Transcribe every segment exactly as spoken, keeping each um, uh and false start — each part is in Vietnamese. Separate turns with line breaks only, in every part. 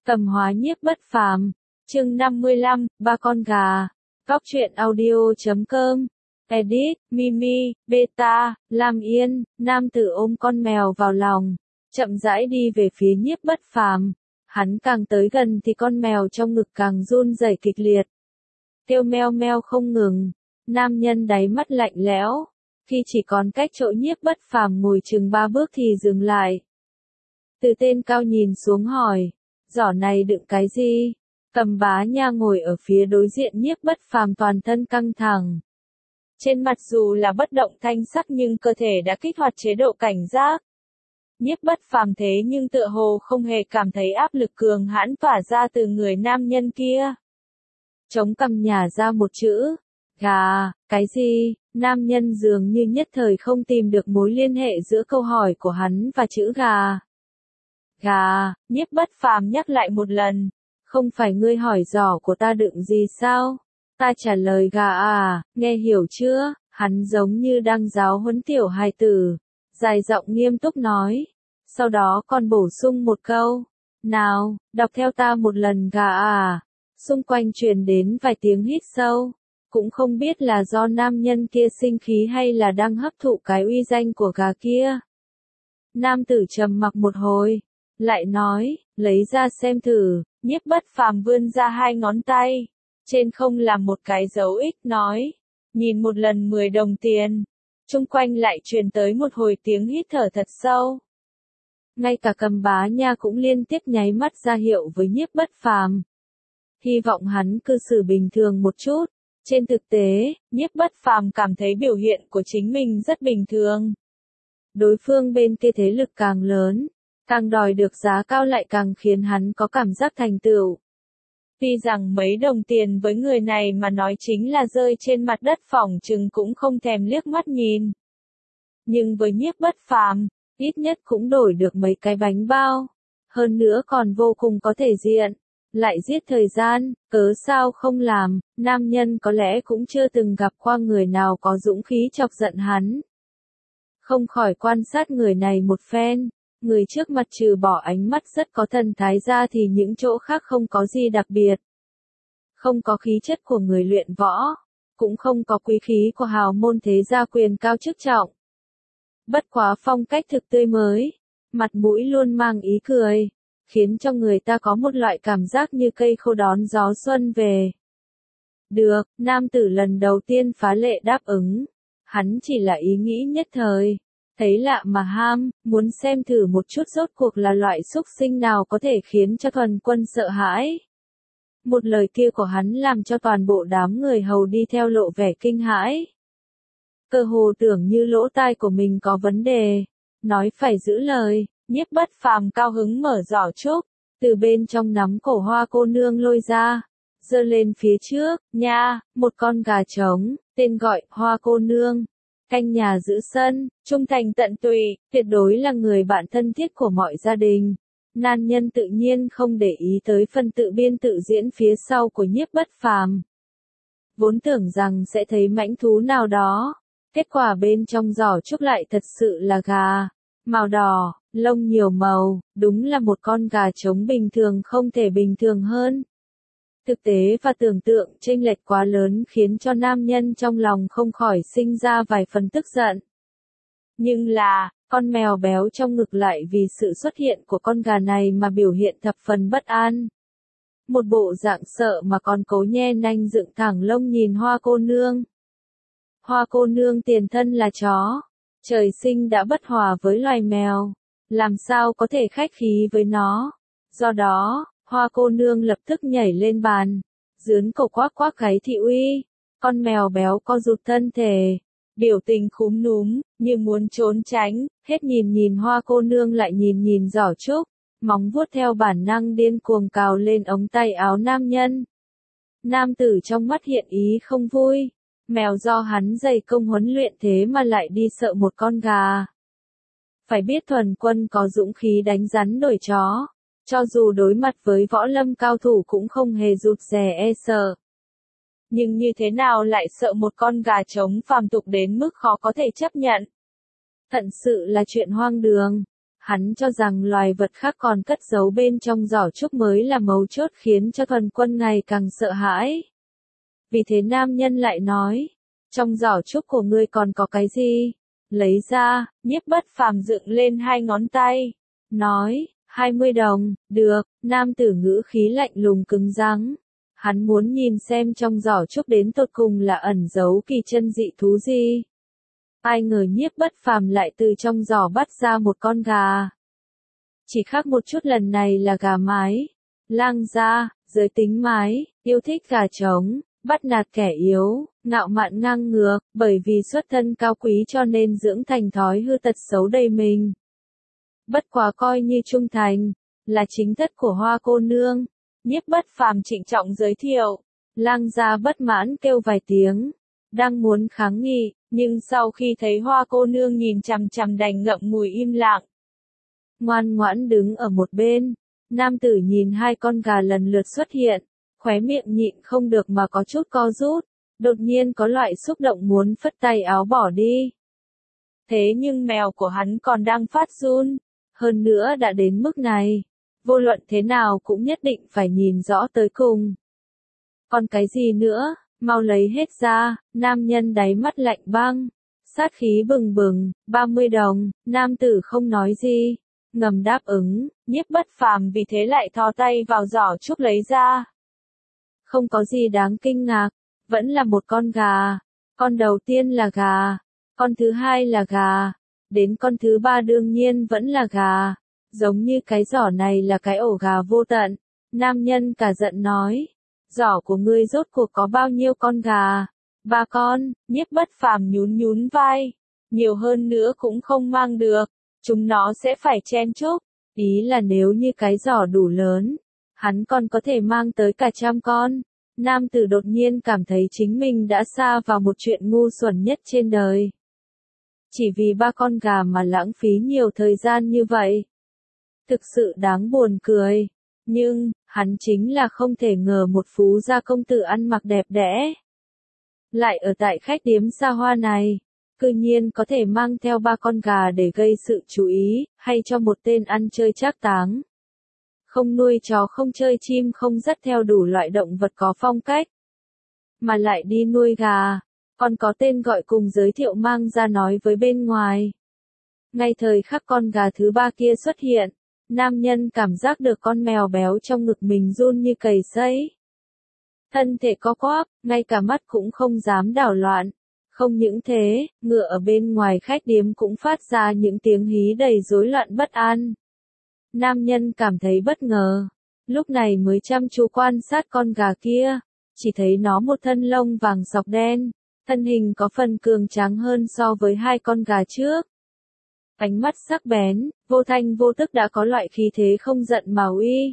Tầm hóa nhiếp bất phàm, chương năm mươi lăm, ba con gà, góc truyện audio chấm com, edit, Mimi, Beta, Lam Yên, nam tử ôm con mèo vào lòng, chậm rãi đi về phía nhiếp bất phàm. Hắn càng tới gần thì con mèo trong ngực càng run rẩy kịch liệt. Kêu meo meo không ngừng, nam nhân đáy mắt lạnh lẽo, khi chỉ còn cách chỗ nhiếp bất phàm ngồi chừng ba bước thì dừng lại. Từ tên cao nhìn xuống hỏi, giỏ này đựng cái gì? Cầm Bá Nha ngồi ở phía đối diện nhiếp bất phàm toàn thân căng thẳng. Trên mặt dù là bất động thanh sắc nhưng cơ thể đã kích hoạt chế độ cảnh giác. Nhiếp bất phàm thế nhưng tựa hồ không hề cảm thấy áp lực cường hãn tỏa ra từ người nam nhân kia. Chống cằm nhả ra một chữ, gà, cái gì? Nam nhân dường như nhất thời không tìm được mối liên hệ giữa câu hỏi của hắn và chữ gà. Gà, nhiếp bất phàm nhắc lại một lần, không phải ngươi hỏi giỏ của ta đựng gì sao? Ta trả lời gà à, nghe hiểu chưa? Hắn giống như đang giáo huấn tiểu hài tử, dài giọng nghiêm túc nói, sau đó còn bổ sung một câu, nào, đọc theo ta một lần gà à. Xung quanh truyền đến vài tiếng hít sâu, cũng không biết là do nam nhân kia sinh khí hay là đang hấp thụ cái uy danh của gà kia. Nam tử trầm mặc một hồi, lại nói, lấy ra xem thử. Nhiếp bất phàm vươn ra hai ngón tay, trên không là một cái dấu X nói, nhìn một lần mười đồng tiền. Chung quanh lại truyền tới một hồi tiếng hít thở thật sâu. Ngay cả Cầm Bá Nha cũng liên tiếp nháy mắt ra hiệu với nhiếp bất phàm. Hy vọng hắn cư xử bình thường một chút. Trên thực tế, nhiếp bất phàm cảm thấy biểu hiện của chính mình rất bình thường. Đối phương bên kia thế lực càng lớn, càng đòi được giá cao lại càng khiến hắn có cảm giác thành tựu. Tuy rằng mấy đồng tiền với người này mà nói chính là rơi trên mặt đất phỏng chừng cũng không thèm liếc mắt nhìn. Nhưng với nhiếp bất phàm, ít nhất cũng đổi được mấy cái bánh bao. Hơn nữa còn vô cùng có thể diện. Lại giết thời gian, cớ sao không làm, nam nhân có lẽ cũng chưa từng gặp qua người nào có dũng khí chọc giận hắn. Không khỏi quan sát người này một phen. Người trước mặt trừ bỏ ánh mắt rất có thần thái ra thì những chỗ khác không có gì đặc biệt. Không có khí chất của người luyện võ, cũng không có quý khí của hào môn thế gia quyền cao chức trọng. Bất quá phong cách thực tươi mới, mặt mũi luôn mang ý cười, khiến cho người ta có một loại cảm giác như cây khô đón gió xuân về. Được, nam tử lần đầu tiên phá lệ đáp ứng, hắn chỉ là ý nghĩ nhất thời. Thấy lạ mà ham, muốn xem thử một chút rốt cuộc là loại xúc sinh nào có thể khiến cho thuần quân sợ hãi. Một lời kia của hắn làm cho toàn bộ đám người hầu đi theo lộ vẻ kinh hãi. Cơ hồ tưởng như lỗ tai của mình có vấn đề, nói phải giữ lời, nhiếp bất phàm cao hứng mở giỏ trúc, từ bên trong nắm cổ Hoa cô nương lôi ra, giơ lên phía trước, nha, một con gà trống, tên gọi Hoa cô nương. Canh nhà giữ sân, trung thành tận tụy, tuyệt đối là người bạn thân thiết của mọi gia đình. Nam nhân tự nhiên không để ý tới phần tự biên tự diễn phía sau của nhiếp bất phàm. Vốn tưởng rằng sẽ thấy mãnh thú nào đó, kết quả bên trong giỏ trúc lại thật sự là gà, màu đỏ, lông nhiều màu, đúng là một con gà trống bình thường không thể bình thường hơn. Thực tế và tưởng tượng chênh lệch quá lớn khiến cho nam nhân trong lòng không khỏi sinh ra vài phần tức giận. Nhưng là, con mèo béo trong ngực lại vì sự xuất hiện của con gà này mà biểu hiện thập phần bất an. Một bộ dạng sợ mà còn cố nhe nanh dựng thẳng lông nhìn Hoa cô nương. Hoa cô nương tiền thân là chó, trời sinh đã bất hòa với loài mèo, làm sao có thể khách khí với nó. Do đó, Hoa cô nương lập tức nhảy lên bàn, dướn cổ quắc quắc gáy thị uy, con mèo béo co rụt thân thể, biểu tình khúm núm, như muốn trốn tránh, hết nhìn nhìn Hoa cô nương lại nhìn nhìn giỏ trúc, móng vuốt theo bản năng điên cuồng cào lên ống tay áo nam nhân. Nam tử trong mắt hiện ý không vui, mèo do hắn dày công huấn luyện thế mà lại đi sợ một con gà. Phải biết thuần quân có dũng khí đánh rắn đuổi chó. Cho dù đối mặt với võ lâm cao thủ cũng không hề rụt rè e sợ. Nhưng như thế nào lại sợ một con gà trống phàm tục đến mức khó có thể chấp nhận. Thật sự là chuyện hoang đường. Hắn cho rằng loài vật khác còn cất giấu bên trong giỏ trúc mới là mấu chốt khiến cho thuần quân ngày càng sợ hãi. Vì thế nam nhân lại nói, trong giỏ trúc của ngươi còn có cái gì? Lấy ra, Nhiếp Bất Phàm dựng lên hai ngón tay, nói, hai mươi đồng, được, nam tử ngữ khí lạnh lùng cứng rắn. Hắn muốn nhìn xem trong giỏ trúc đến tột cùng là ẩn giấu kỳ chân dị thú gì. Ai ngờ Nhiếp Bất Phàm lại từ trong giỏ bắt ra một con gà. Chỉ khác một chút lần này là gà mái. Lang gia, giới tính mái, yêu thích gà trống, bắt nạt kẻ yếu, ngạo mạn ngang ngược, bởi vì xuất thân cao quý cho nên dưỡng thành thói hư tật xấu đầy mình. Bất quá coi như trung thành, là chính thất của Hoa cô nương. Nhiếp Bất Phàm trịnh trọng giới thiệu. Lang gia bất mãn kêu vài tiếng, đang muốn kháng nghị, nhưng sau khi thấy Hoa cô nương nhìn chằm chằm đành ngậm ngùi im lặng. Ngoan ngoãn đứng ở một bên, nam tử nhìn hai con gà lần lượt xuất hiện, khóe miệng nhịn không được mà có chút co rút, đột nhiên có loại xúc động muốn phất tay áo bỏ đi. Thế nhưng mèo của hắn còn đang phát run, hơn nữa đã đến mức này, vô luận thế nào cũng nhất định phải nhìn rõ tới cùng. Còn cái gì nữa, mau lấy hết ra, nam nhân đáy mắt lạnh băng, sát khí bừng bừng, ba mươi đồng, nam tử không nói gì, ngầm đáp ứng, Nhiếp Bất Phàm vì thế lại thò tay vào giỏ trúc lấy ra. Không có gì đáng kinh ngạc, vẫn là một con gà, con đầu tiên là gà, con thứ hai là gà, đến con thứ ba đương nhiên vẫn là gà, giống như cái giỏ này là cái ổ gà vô tận. Nam nhân cả giận nói, giỏ của ngươi rốt cuộc có bao nhiêu con gà? Ba con. Nhiếp Bất Phàm nhún nhún vai, nhiều hơn nữa cũng không mang được, chúng nó sẽ phải chen chúc, ý là nếu như cái giỏ đủ lớn, hắn còn có thể mang tới cả trăm con. Nam tử đột nhiên cảm thấy chính mình đã sa vào một chuyện ngu xuẩn nhất trên đời. Chỉ vì ba con gà mà lãng phí nhiều thời gian như vậy. Thực sự đáng buồn cười. Nhưng, hắn chính là không thể ngờ một phú gia công tử ăn mặc đẹp đẽ. Lại ở tại khách điếm xa hoa này, cư nhiên có thể mang theo ba con gà để gây sự chú ý, hay cho một tên ăn chơi trác táng. Không nuôi chó không chơi chim không dắt theo đủ loại động vật có phong cách. Mà lại đi nuôi gà, còn có tên gọi cùng giới thiệu mang ra nói với bên ngoài. Ngay thời khắc con gà thứ ba kia xuất hiện, nam nhân cảm giác được con mèo béo trong ngực mình run như cầy sấy. Thân thể co quắp, ngay cả mắt cũng không dám đảo loạn. Không những thế, ngựa ở bên ngoài khách điếm cũng phát ra những tiếng hí đầy rối loạn bất an. Nam nhân cảm thấy bất ngờ, lúc này mới chăm chú quan sát con gà kia, chỉ thấy nó một thân lông vàng sọc đen, thân hình có phần cường tráng hơn so với hai con gà trước. Ánh mắt sắc bén, vô thanh vô tức đã có loại khí thế không giận mà uy.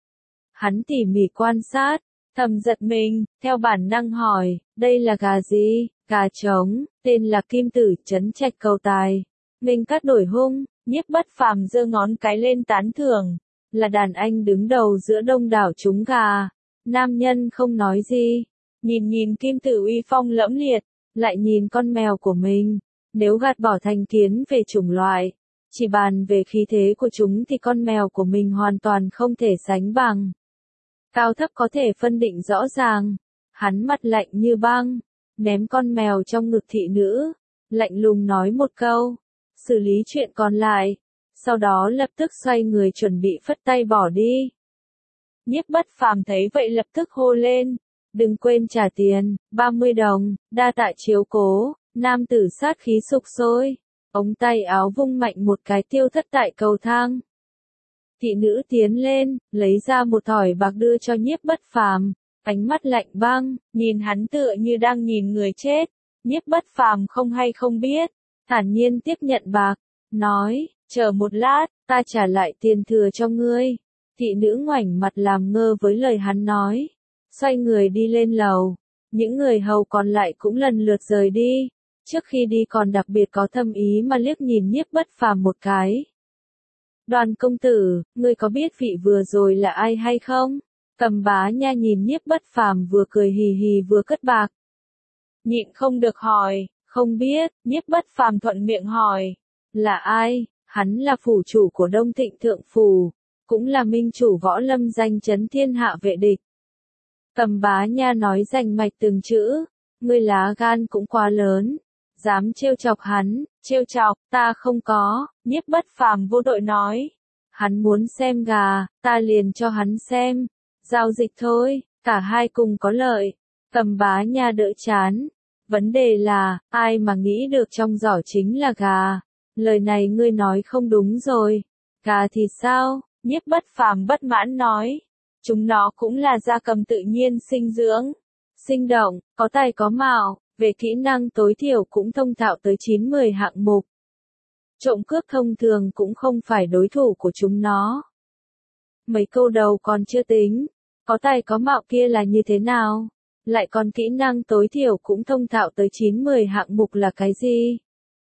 Hắn tỉ mỉ quan sát, thầm giật mình, theo bản năng hỏi, đây là gà gì? Gà trống, tên là Kim Tử, trấn Trạch Cầu Tài. Mình cắt đổi hung, Nhiếp Bất Phàm giơ ngón cái lên tán thưởng, là đàn anh đứng đầu giữa đông đảo chúng gà. Nam nhân không nói gì, nhìn nhìn Kim Tử uy phong lẫm liệt, lại nhìn con mèo của mình. Nếu gạt bỏ thành kiến về chủng loại, chỉ bàn về khí thế của chúng thì con mèo của mình hoàn toàn không thể sánh bằng. Cao thấp có thể phân định rõ ràng. Hắn mặt lạnh như băng, ném con mèo trong ngực thị nữ, lạnh lùng nói một câu, xử lý chuyện còn lại, sau đó lập tức xoay người chuẩn bị phất tay bỏ đi. Nhiếp Bất Phàm thấy vậy lập tức hô lên, đừng quên trả tiền, ba mươi đồng, đa tạ chiếu cố. Nam tử sát khí sục sôi, ống tay áo vung mạnh một cái tiêu thất tại cầu thang. Thị nữ tiến lên, lấy ra một thỏi bạc đưa cho Nhiếp Bất Phàm, ánh mắt lạnh băng, nhìn hắn tựa như đang nhìn người chết. Nhiếp Bất Phàm không hay không biết, thản nhiên tiếp nhận bạc, nói, chờ một lát, ta trả lại tiền thừa cho ngươi. Thị nữ ngoảnh mặt làm ngơ với lời hắn nói, xoay người đi lên lầu. Những người hầu còn lại cũng lần lượt rời đi. Trước khi đi còn đặc biệt có thâm ý mà liếc nhìn Nhiếp Bất Phàm một cái. Đoàn công tử, ngươi có biết vị vừa rồi là ai hay không? Cầm Bá Nha nhìn Nhiếp Bất Phàm vừa cười hì hì vừa cất bạc. Nhịn không được hỏi, không biết. Nhiếp Bất Phàm thuận miệng hỏi, là ai? Hắn là phủ chủ của Đông Thịnh Thượng Phủ, cũng là minh chủ võ lâm danh chấn thiên hạ vệ địch. Tầm Bá Nha nói rành mạch từng chữ, ngươi lá gan cũng quá lớn, dám trêu chọc hắn, trêu chọc, ta không có, Nhiếp Bất Phàm vô đội nói. Hắn muốn xem gà, ta liền cho hắn xem, giao dịch thôi, cả hai cùng có lợi. Tầm Bá Nha đỡ chán, vấn đề là, ai mà nghĩ được trong giỏ chính là gà, lời này ngươi nói không đúng rồi, gà thì sao, Nhiếp Bất Phàm bất mãn nói, chúng nó cũng là gia cầm tự nhiên sinh dưỡng, sinh động, có tài có mạo, về kỹ năng tối thiểu cũng thông thạo tới chín mười hạng mục. Trộm cướp thông thường cũng không phải đối thủ của chúng nó. Mấy câu đầu còn chưa tính, có tài có mạo kia là như thế nào? Lại còn kỹ năng tối thiểu cũng thông thạo tới chín mười hạng mục là cái gì?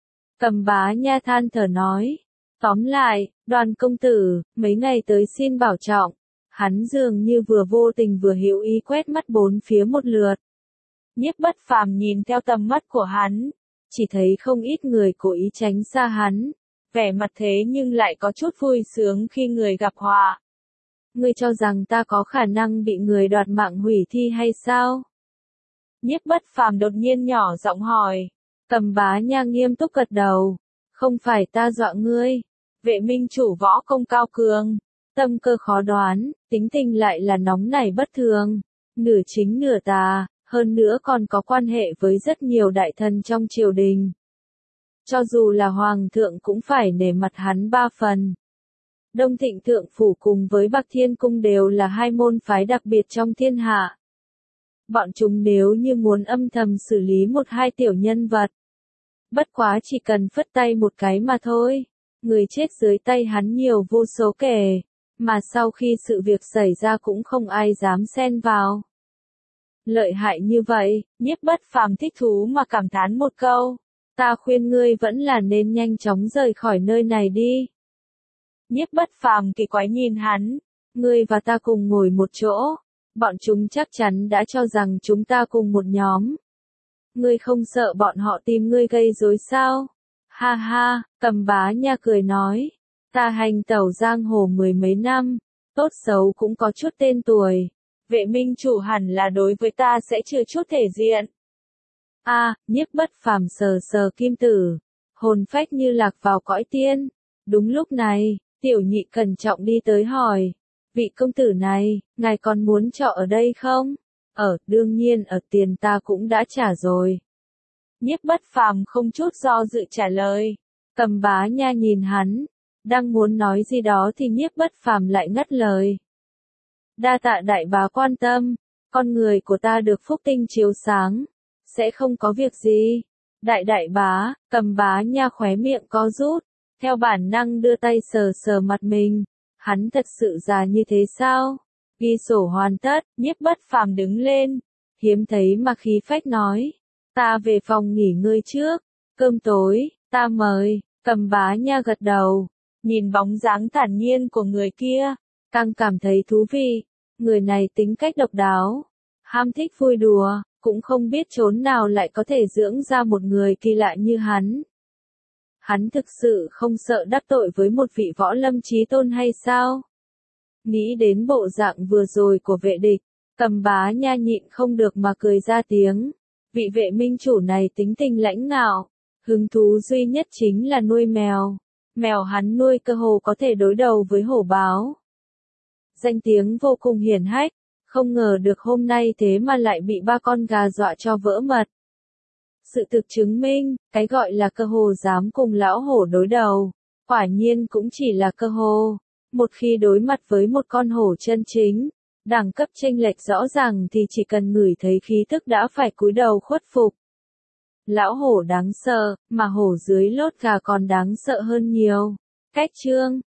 Tầm Bá Nha than thở nói. Tóm lại, Đoàn công tử, mấy ngày tới xin bảo trọng. Hắn dường như vừa vô tình vừa hữu ý quét mắt bốn phía một lượt. Nhiếp Bất Phàm nhìn theo tầm mắt của hắn, chỉ thấy không ít người cố ý tránh xa hắn, vẻ mặt thế nhưng lại có chút vui sướng khi người gặp họa. Ngươi cho rằng ta có khả năng bị người đoạt mạng hủy thi hay sao? Nhiếp Bất Phàm đột nhiên nhỏ giọng hỏi. Tầm Bá Nha nghiêm túc gật đầu. Không phải ta dọa ngươi. Vệ minh chủ võ công cao cường, tâm cơ khó đoán, tính tình lại là nóng nảy bất thường, nửa chính nửa tà, hơn nữa còn có quan hệ với rất nhiều đại thần trong triều đình. Cho dù là hoàng thượng cũng phải nể mặt hắn ba phần. Đông Thịnh Thượng Phủ cùng với Bạc Thiên Cung đều là hai môn phái đặc biệt trong thiên hạ. Bọn chúng nếu như muốn âm thầm xử lý một hai tiểu nhân vật, bất quá chỉ cần phất tay một cái mà thôi, người chết dưới tay hắn nhiều vô số kể, mà sau khi sự việc xảy ra cũng không ai dám xen vào. Lợi hại như vậy, Nhiếp Bất Phàm thích thú mà cảm thán một câu, ta khuyên ngươi vẫn là nên nhanh chóng rời khỏi nơi này đi. Nhiếp Bất Phàm kỳ quái nhìn hắn, ngươi và ta cùng ngồi một chỗ, bọn chúng chắc chắn đã cho rằng chúng ta cùng một nhóm. Ngươi không sợ bọn họ tìm ngươi gây rối sao? Ha ha, Tầm Bá Nha cười nói, ta hành tẩu giang hồ mười mấy năm, tốt xấu cũng có chút tên tuổi, vệ minh chủ hẳn là đối với ta sẽ chưa chút thể diện. A, à, Nhiếp Bất Phàm sờ sờ kim tử, hồn phách như lạc vào cõi tiên. Đúng lúc này, tiểu nhị cẩn trọng đi tới hỏi, vị công tử này, ngài còn muốn trọ ở đây không? Ở, đương nhiên ở, tiền ta cũng đã trả rồi. Nhiếp Bất Phàm không chút do dự trả lời. Tầm Bá Nha nhìn hắn, đang muốn nói gì đó thì Nhiếp Bất Phàm lại ngắt lời. Đa tạ đại bá quan tâm, con người của ta được phúc tinh chiếu sáng, sẽ không có việc gì. Đại đại bá, Tầm Bá Nha khóe miệng co rút, theo bản năng đưa tay sờ sờ mặt mình, hắn thật sự già như thế sao? Ghi sổ hoàn tất, Nhiếp Bất Phàm đứng lên, hiếm thấy mà khí phách nói, ta về phòng nghỉ ngơi trước, cơm tối, ta mời. Tầm Bá Nha gật đầu, nhìn bóng dáng thản nhiên của người kia, càng cảm thấy thú vị, người này tính cách độc đáo, ham thích vui đùa, cũng không biết chốn nào lại có thể dưỡng ra một người kỳ lạ như hắn. Hắn thực sự không sợ đắc tội với một vị võ lâm chí tôn hay sao? Nghĩ đến bộ dạng vừa rồi của vệ địch, Tầm Bá Nha nhịn không được mà cười ra tiếng. Vị vệ minh chủ này tính tình lãnh ngạo, hứng thú duy nhất chính là nuôi mèo. Mèo hắn nuôi cơ hồ có thể đối đầu với hổ báo. Danh tiếng vô cùng hiển hách, không ngờ được hôm nay thế mà lại bị ba con gà dọa cho vỡ mật. Sự thực chứng minh, cái gọi là cơ hồ dám cùng lão hổ đối đầu, quả nhiên cũng chỉ là cơ hồ. Một khi đối mặt với một con hổ chân chính, đẳng cấp chênh lệch rõ ràng thì chỉ cần ngửi thấy khí tức đã phải cúi đầu khuất phục. Lão hổ đáng sợ, mà hổ dưới lốt gà còn đáng sợ hơn nhiều. Cách chương